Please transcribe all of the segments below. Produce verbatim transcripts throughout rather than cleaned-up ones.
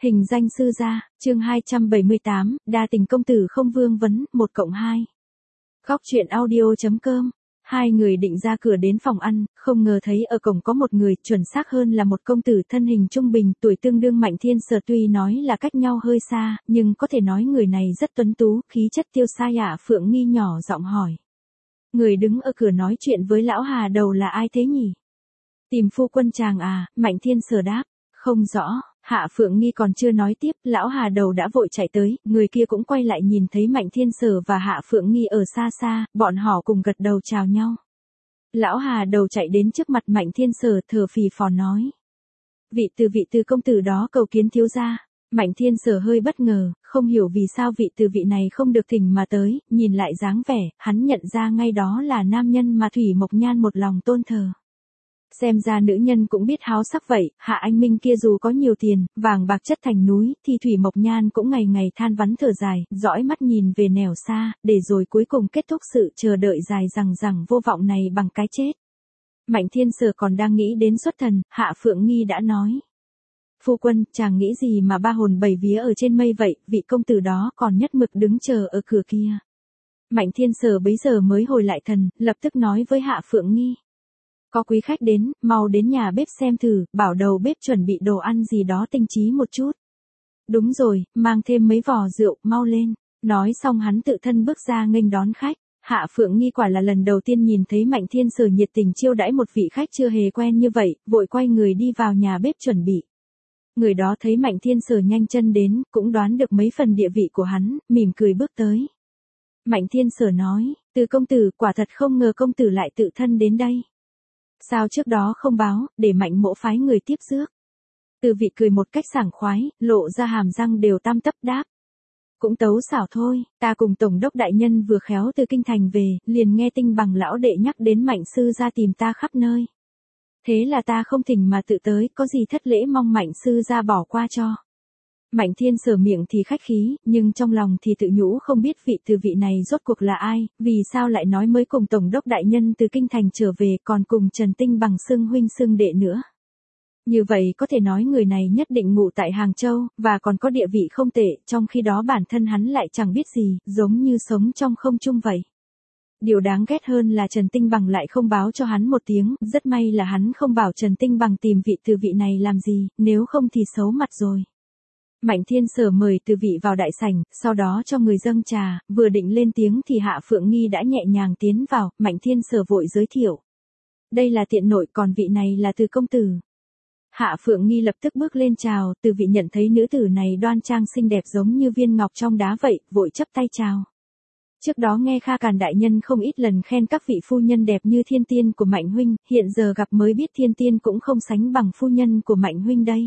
Hình danh sư gia, chương hai trăm bảy mươi tám, đa tình công tử không vương vấn, một cộng hai. Góc truyện audio.com. Hai người định ra cửa đến phòng ăn, không ngờ thấy ở cổng có một người, chuẩn xác hơn là một công tử thân hình trung bình, tuổi tương đương Mạnh Thiên Sở, tuy nói là cách nhau hơi xa, nhưng có thể nói người này rất tuấn tú, khí chất tiêu sa. Hạ Phượng Nghi nhỏ giọng hỏi. Người đứng ở cửa nói chuyện với lão Hà Đầu là ai thế nhỉ? Tìm phu quân chàng à? Mạnh Thiên Sở đáp. Không rõ. Hạ Phượng Nghi còn chưa nói tiếp, lão Hà Đầu đã vội chạy tới, người kia cũng quay lại nhìn thấy Mạnh Thiên Sở và Hạ Phượng Nghi ở xa xa, bọn họ cùng gật đầu chào nhau. Lão Hà Đầu chạy đến trước mặt Mạnh Thiên Sở, thở phì phò nói. Vị từ vị từ công tử đó cầu kiến thiếu gia. Mạnh Thiên Sở hơi bất ngờ, không hiểu vì sao vị từ vị này không được thỉnh mà tới, nhìn lại dáng vẻ, hắn nhận ra ngay đó là nam nhân mà Thủy Mộc Nhan một lòng tôn thờ. Xem ra nữ nhân cũng biết háo sắc vậy, Hạ Anh Minh kia dù có nhiều tiền, vàng bạc chất thành núi, thì Thủy Mộc Nhan cũng ngày ngày than vắn thở dài, dõi mắt nhìn về nẻo xa, để rồi cuối cùng kết thúc sự chờ đợi dài dằng dằng vô vọng này bằng cái chết. Mạnh Thiên Sở còn đang nghĩ đến xuất thần, Hạ Phượng Nghi đã nói. Phu quân, chàng nghĩ gì mà ba hồn bảy vía ở trên mây vậy, vị công tử đó còn nhất mực đứng chờ ở cửa kia. Mạnh Thiên Sở bấy giờ mới hồi lại thần, lập tức nói với Hạ Phượng Nghi. Có quý khách đến, mau đến nhà bếp xem thử, bảo đầu bếp chuẩn bị đồ ăn gì đó tinh chí một chút. Đúng rồi, mang thêm mấy vò rượu, mau lên. Nói xong hắn tự thân bước ra nghênh đón khách. Hạ Phượng Nghi quả là lần đầu tiên nhìn thấy Mạnh Thiên Sở nhiệt tình chiêu đãi một vị khách chưa hề quen như vậy, vội quay người đi vào nhà bếp chuẩn bị. Người đó thấy Mạnh Thiên Sở nhanh chân đến, cũng đoán được mấy phần địa vị của hắn, mỉm cười bước tới. Mạnh Thiên Sở nói, từ công tử, quả thật không ngờ công tử lại tự thân đến đây. Sao trước đó không báo, để Mạnh mỗ phái người tiếp rước. Từ vị cười một cách sảng khoái, lộ ra hàm răng đều tăm tấp đáp. Cũng tấu xảo thôi, ta cùng Tổng đốc đại nhân vừa khéo từ kinh thành về, liền nghe Tinh Bằng lão đệ nhắc đến Mạnh sư gia tìm ta khắp nơi. Thế là ta không thỉnh mà tự tới, có gì thất lễ mong Mạnh sư gia bỏ qua cho. Mạnh Thiên Sở miệng thì khách khí, nhưng trong lòng thì tự nhủ không biết vị từ vị này rốt cuộc là ai, vì sao lại nói mới cùng Tổng đốc đại nhân từ kinh thành trở về, còn cùng Trần Tinh Bằng xưng huynh xưng đệ nữa. Như vậy có thể nói người này nhất định ngụ tại Hàng Châu, và còn có địa vị không tệ, trong khi đó bản thân hắn lại chẳng biết gì, giống như sống trong không trung vậy. Điều đáng ghét hơn là Trần Tinh Bằng lại không báo cho hắn một tiếng, rất may là hắn không bảo Trần Tinh Bằng tìm vị từ vị này làm gì, nếu không thì xấu mặt rồi. Mạnh Thiên Sở mời từ vị vào đại sảnh, sau đó cho người dâng trà, vừa định lên tiếng thì Hạ Phượng Nghi đã nhẹ nhàng tiến vào, Mạnh Thiên Sở vội giới thiệu. Đây là tiện nội, còn vị này là từ công tử. Hạ Phượng Nghi lập tức bước lên chào, từ vị nhận thấy nữ tử này đoan trang xinh đẹp giống như viên ngọc trong đá vậy, vội chấp tay chào. Trước đó nghe Kha Càn đại nhân không ít lần khen các vị phu nhân đẹp như thiên tiên của Mạnh huynh, hiện giờ gặp mới biết thiên tiên cũng không sánh bằng phu nhân của Mạnh huynh đây.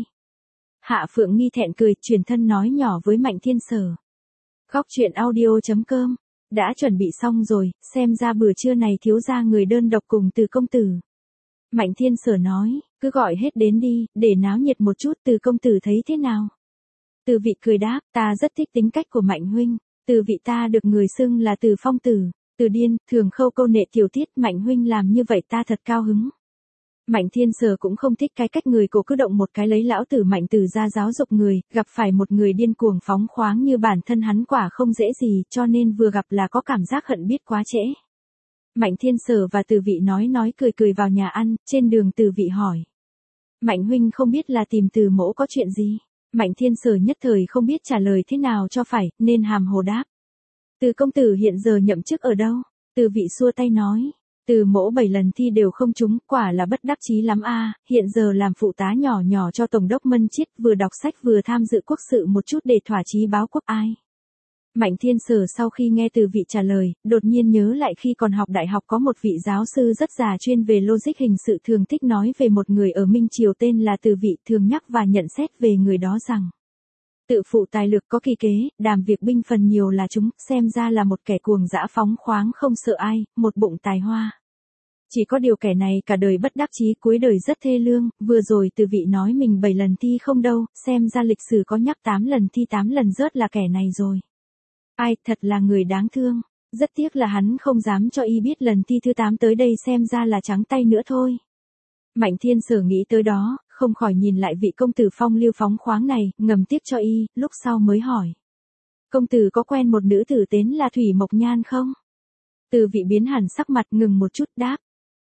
Hạ Phượng Nghi thẹn cười, chuyển thân nói nhỏ với Mạnh Thiên Sở. Góc truyện audio.com. Đã chuẩn bị xong rồi, xem ra bữa trưa này thiếu gia người đơn độc cùng từ công tử. Mạnh Thiên Sở nói, cứ gọi hết đến đi, để náo nhiệt một chút. Từ công tử thấy thế nào? Từ vị cười đáp, ta rất thích tính cách của Mạnh huynh. Từ vị ta được người xưng là Từ Phong Tử, Từ Điên, thường khâu câu nệ tiểu tiết, Mạnh huynh làm như vậy ta thật cao hứng. Mạnh Thiên Sở cũng không thích cái cách người cổ cứ động một cái lấy lão tử Mạnh Tử ra giáo dục người, gặp phải một người điên cuồng phóng khoáng như bản thân hắn quả không dễ gì, cho nên vừa gặp là có cảm giác hận biết quá trễ. Mạnh Thiên Sở và Từ vị nói nói cười cười vào nhà ăn, trên đường Từ vị hỏi. Mạnh huynh không biết là tìm Từ mỗ có chuyện gì? Mạnh Thiên Sở nhất thời không biết trả lời thế nào cho phải, nên hàm hồ đáp. Từ công tử hiện giờ nhậm chức ở đâu? Từ vị xua tay nói. Từ mỗ bảy lần thi đều không trúng, quả là bất đắc chí lắm a. Hiện giờ làm phụ tá nhỏ nhỏ cho Tổng đốc Mân Chiết, vừa đọc sách vừa tham dự quốc sự một chút để thỏa chí báo quốc ai. Mạnh Thiên Sở sau khi nghe Từ vị trả lời, đột nhiên nhớ lại khi còn học đại học có một vị giáo sư rất già chuyên về logic hình sự thường thích nói về một người ở Minh Triều tên là Từ vị, thường nhắc và nhận xét về người đó rằng. Tự phụ tài lược có kỳ kế, đàm việc binh phần nhiều là chúng, xem ra là một kẻ cuồng dã phóng khoáng không sợ ai, một bụng tài hoa. Chỉ có điều kẻ này cả đời bất đắc chí, cuối đời rất thê lương, vừa rồi Từ vị nói mình bảy lần thi không đâu, xem ra lịch sử có nhắc tám lần thi tám lần rớt là kẻ này rồi. Ai, thật là người đáng thương, rất tiếc là hắn không dám cho y biết lần thi thứ tám tới đây xem ra là trắng tay nữa thôi. Mạnh Thiên Sở nghĩ tới đó, không khỏi nhìn lại vị công tử phong lưu phóng khoáng này, ngầm tiếc cho y, lúc sau mới hỏi. Công tử có quen một nữ tử tên là Thủy Mộc Nhan không? Từ vị biến hẳn sắc mặt, ngừng một chút đáp.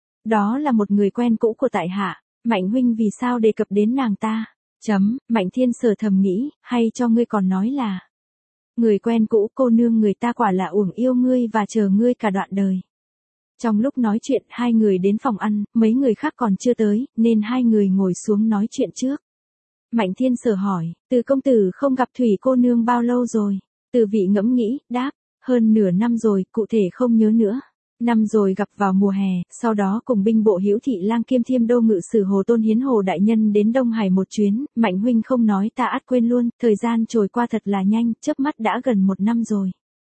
Đó là một người quen cũ của tại hạ, Mạnh huynh vì sao đề cập đến nàng ta? Chấm, Mạnh Thiên Sở thầm nghĩ, hay cho ngươi còn nói là người quen cũ, cô nương người ta quả là uổng yêu ngươi và chờ ngươi cả đoạn đời. Trong lúc nói chuyện, hai người đến phòng ăn, mấy người khác còn chưa tới, nên hai người ngồi xuống nói chuyện trước. Mạnh Thiên Sở hỏi, Từ công tử không gặp Thủy cô nương bao lâu rồi? Từ vị ngẫm nghĩ, đáp, hơn nửa năm rồi, cụ thể không nhớ nữa. Năm rồi gặp vào mùa hè, sau đó cùng binh bộ Hữu Thị Lang kiêm Thiêm Đô Ngự Sử Hồ Tôn Hiến Hồ đại nhân đến Đông Hải một chuyến, Mạnh huynh không nói ta ắt quên luôn, thời gian trôi qua thật là nhanh, chớp mắt đã gần một năm rồi.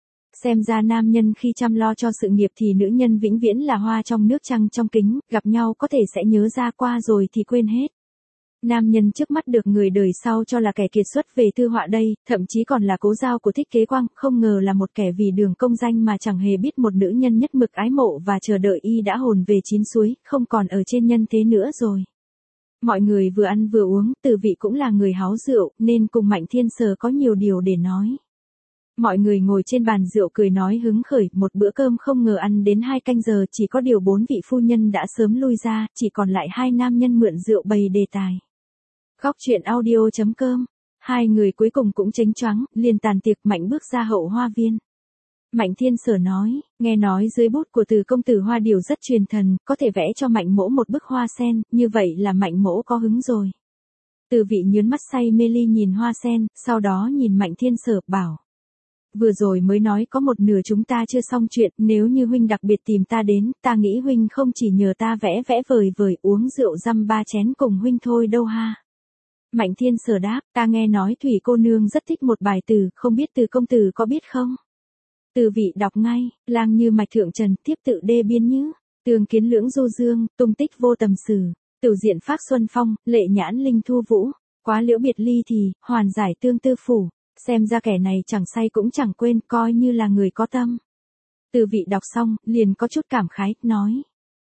Xem ra nam nhân khi chăm lo cho sự nghiệp thì nữ nhân vĩnh viễn là hoa trong nước trăng trong kính, gặp nhau có thể sẽ nhớ ra qua rồi thì quên hết. Nam nhân trước mắt được người đời sau cho là kẻ kiệt xuất về thư họa đây, thậm chí còn là cố giao của Thích Kế Quang, không ngờ là một kẻ vì đường công danh mà chẳng hề biết một nữ nhân nhất mực ái mộ và chờ đợi y đã hồn về chín suối, không còn ở trên nhân thế nữa rồi. Mọi người vừa ăn vừa uống, Từ vị cũng là người háo rượu, nên cùng Mạnh Thiên Sở có nhiều điều để nói. Mọi người ngồi trên bàn rượu cười nói hứng khởi, một bữa cơm không ngờ ăn đến hai canh giờ, chỉ có điều bốn vị phu nhân đã sớm lui ra, chỉ còn lại hai nam nhân mượn rượu bày đề tài. Khóc chuyện audio chấm com. Hai người cuối cùng cũng chánh choáng, liền tàn tiệc. Mạnh bước ra hậu hoa viên. Mạnh Thiên Sở nói, nghe nói dưới bút của Từ công tử Hoa Điểu rất truyền thần, có thể vẽ cho Mạnh mỗ một bức hoa sen, như vậy là Mạnh mỗ có hứng rồi. Từ vị nhớn mắt say mê ly nhìn hoa sen, sau đó nhìn Mạnh Thiên Sở, bảo. Vừa rồi mới nói có một nửa chúng ta chưa xong chuyện, nếu như huynh đặc biệt tìm ta đến, ta nghĩ huynh không chỉ nhờ ta vẽ vẽ vời vời uống rượu dăm ba chén cùng huynh thôi đâu ha. Mạnh Thiên Sở đáp, ta nghe nói Thủy cô nương rất thích một bài từ, không biết Từ công tử có biết không? Từ vị đọc ngay, lang như mạch thượng trần, tiếp tự đê biên nhứ, tường kiến lưỡng du dương, tung tích vô tầm sử, tiểu diện phác xuân phong, lệ nhãn linh thu vũ, quá liễu biệt ly thì, hoàn giải tương tư phủ, xem ra kẻ này chẳng say cũng chẳng quên, coi như là người có tâm. Từ vị đọc xong, liền có chút cảm khái, nói.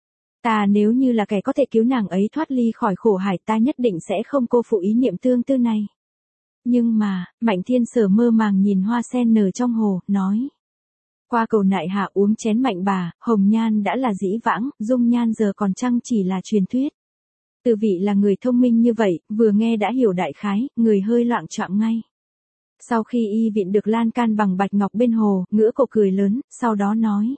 Ta nếu như là kẻ có thể cứu nàng ấy thoát ly khỏi khổ hải, ta nhất định sẽ không cô phụ ý niệm tương tư này. Nhưng mà, Mạnh Thiên Sở mơ màng nhìn hoa sen nở trong hồ, nói. Qua cầu nại hạ uống chén mạnh bà, hồng nhan đã là dĩ vãng, dung nhan giờ còn chăng chỉ là truyền thuyết. Từ vị là người thông minh như vậy, vừa nghe đã hiểu đại khái, người hơi loạng choạng ngay. Sau khi y vịn được lan can bằng bạch ngọc bên hồ, ngửa cổ cười lớn, sau đó nói.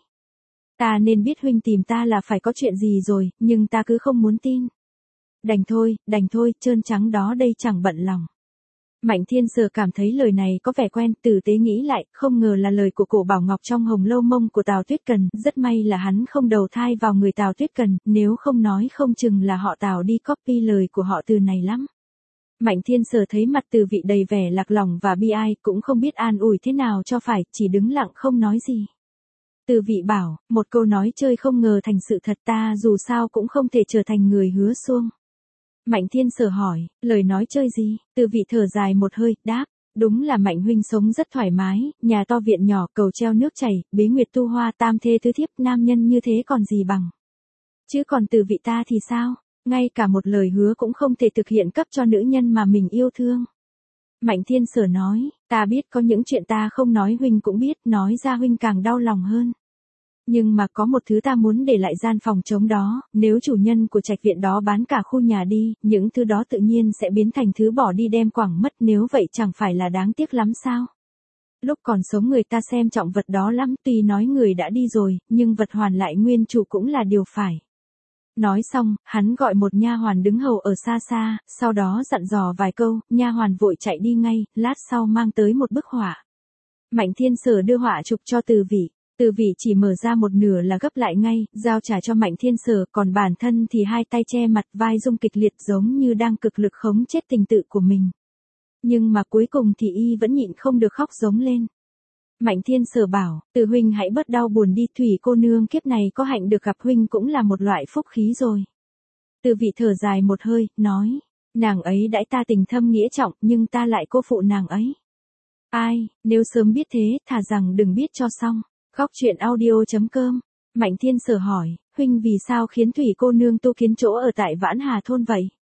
Ta nên biết huynh tìm ta là phải có chuyện gì rồi, nhưng ta cứ không muốn tin. Đành thôi, đành thôi, trơn trắng đó đây chẳng bận lòng. Mạnh Thiên Sở cảm thấy lời này có vẻ quen, tử tế nghĩ lại, không ngờ là lời của cổ Bảo Ngọc trong Hồng Lâu Mông của Tào Tuyết Cần, rất may là hắn không đầu thai vào người Tào Tuyết Cần, nếu không nói không chừng là họ Tào đi copy lời của họ Từ này lắm. Mạnh Thiên Sở thấy mặt Từ vị đầy vẻ lạc lòng và bi ai, cũng không biết an ủi thế nào cho phải, chỉ đứng lặng không nói gì. Từ vị bảo, một câu nói chơi không ngờ thành sự thật, ta dù sao cũng không thể trở thành người hứa xuông. Mạnh Thiên Sở hỏi, lời nói chơi gì? Từ vị thở dài một hơi, đáp, đúng là Mạnh huynh sống rất thoải mái, nhà to viện nhỏ, cầu treo nước chảy, bế nguyệt tu hoa, tam thê tứ thiếp, nam nhân như thế còn gì bằng. Chứ còn Từ vị ta thì sao? Ngay cả một lời hứa cũng không thể thực hiện cấp cho nữ nhân mà mình yêu thương. Mạnh Thiên Sở nói, ta biết có những chuyện ta không nói huynh cũng biết, nói ra huynh càng đau lòng hơn. Nhưng mà có một thứ ta muốn để lại gian phòng trống đó, nếu chủ nhân của trạch viện đó bán cả khu nhà đi, những thứ đó tự nhiên sẽ biến thành thứ bỏ đi đem quẳng mất, nếu vậy chẳng phải là đáng tiếc lắm sao? Lúc còn sống người ta xem trọng vật đó lắm, tuy nói người đã đi rồi, nhưng vật hoàn lại nguyên chủ cũng là điều phải. Nói xong, hắn gọi một nha hoàn đứng hầu ở xa xa, sau đó dặn dò vài câu, nha hoàn vội chạy đi ngay, lát sau mang tới một bức họa. Mạnh Thiên Sở đưa họa chụp cho Từ vị. Từ vị chỉ mở ra một nửa là gấp lại ngay, giao trả cho Mạnh Thiên Sở, còn bản thân thì hai tay che mặt, vai rung kịch liệt giống như đang cực lực khống chết tình tự của mình. Nhưng mà cuối cùng thì y vẫn nhịn không được khóc giống lên. Mạnh Thiên Sở bảo, Từ huynh hãy bớt đau buồn đi, Thủy cô nương kiếp này có hạnh được gặp huynh cũng là một loại phúc khí rồi. Từ vị thở dài một hơi, nói, nàng ấy đãi ta tình thâm nghĩa trọng, nhưng ta lại cô phụ nàng ấy. Ai, nếu sớm biết thế, thà rằng đừng biết cho xong. Khóc chuyện audio chấm com. Mạnh Thiên Sở hỏi, huynh vì sao khiến Thủy cô nương tu kiến chỗ ở tại Vãn Hà thôn vậy?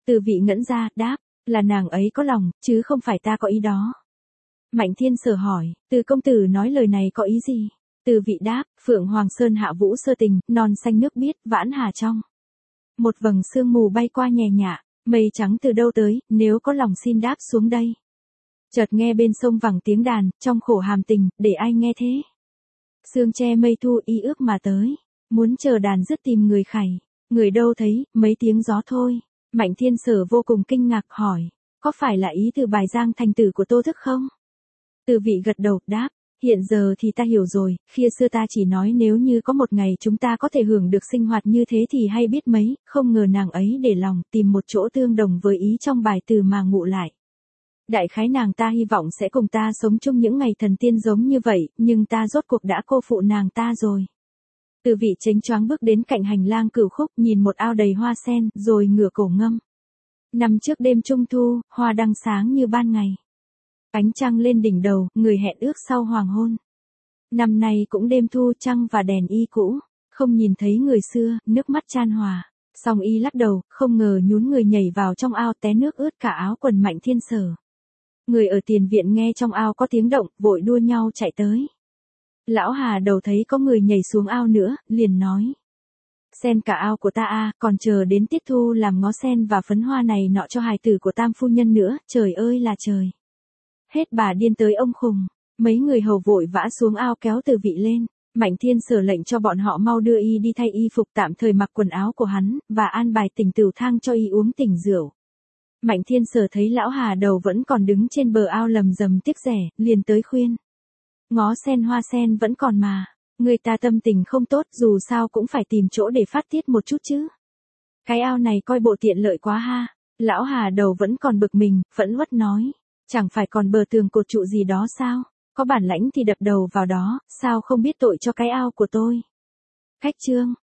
Từ vị ngẩn ra, đáp, là nàng ấy có lòng, chứ không phải ta có ý đó. Mạnh Thiên Sở hỏi, Từ công tử nói lời này có ý gì? Từ vị đáp, Phượng Hoàng Sơn hạ vũ sơ tình, non xanh nước biếc, vãn hà trong. Một vầng sương mù bay qua nhẹ nhạ, mây trắng từ đâu tới, nếu có lòng xin đáp xuống đây. Chợt nghe bên sông vẳng tiếng đàn, trong khổ hàm tình, để ai nghe thế? Sương che mây thu y ước mà tới, muốn chờ đàn dứt tìm người khảy, người đâu thấy, mấy tiếng gió thôi. Mạnh Thiên Sở vô cùng kinh ngạc hỏi, có phải là ý từ bài giang thành tử của Tô Thức không? Từ vị gật đầu, đáp, hiện giờ thì ta hiểu rồi, khi xưa ta chỉ nói nếu như có một ngày chúng ta có thể hưởng được sinh hoạt như thế thì hay biết mấy, không ngờ nàng ấy để lòng tìm một chỗ tương đồng với ý trong bài từ mà ngụ lại. Đại khái nàng ta hy vọng sẽ cùng ta sống chung những ngày thần tiên giống như vậy, nhưng ta rốt cuộc đã cô phụ nàng ta rồi. Từ vị chánh choáng bước đến cạnh hành lang cửu khúc, nhìn một ao đầy hoa sen, rồi ngửa cổ ngâm. Năm trước đêm trung thu, hoa đăng sáng như ban ngày. Ánh trăng lên đỉnh đầu, người hẹn ước sau hoàng hôn. Năm nay cũng đêm thu, trăng và đèn y cũ, không nhìn thấy người xưa, nước mắt chan hòa. Song y lắc đầu, không ngờ nhún người nhảy vào trong ao, té nước ướt cả áo quần Mạnh Thiên Sở. Người ở tiền viện nghe trong ao có tiếng động, vội đua nhau chạy tới. Lão Hà Đầu thấy có người nhảy xuống ao nữa, liền nói. Sen cả ao của ta a, còn chờ đến tiết thu làm ngó sen và phấn hoa này nọ cho hài tử của tam phu nhân nữa, trời ơi là trời. Hết bà điên tới ông khùng, mấy người hầu vội vã xuống ao kéo Từ vị lên. Mạnh Thiên Sở lệnh cho bọn họ mau đưa y đi thay y phục tạm thời mặc quần áo của hắn, và an bài tỉnh tửu thang cho y uống tỉnh rượu. Mạnh Thiên Sở thấy lão Hà Đầu vẫn còn đứng trên bờ ao lầm rầm tiếc rẻ, liền tới khuyên. Ngó sen hoa sen vẫn còn mà, người ta tâm tình không tốt dù sao cũng phải tìm chỗ để phát tiết một chút chứ. Cái ao này coi bộ tiện lợi quá ha. Lão Hà Đầu vẫn còn bực mình, phẫn uất nói. Chẳng phải còn bờ tường cột trụ gì đó sao? Có bản lãnh thì đập đầu vào đó, sao không biết tội cho cái ao của tôi? Khách chương.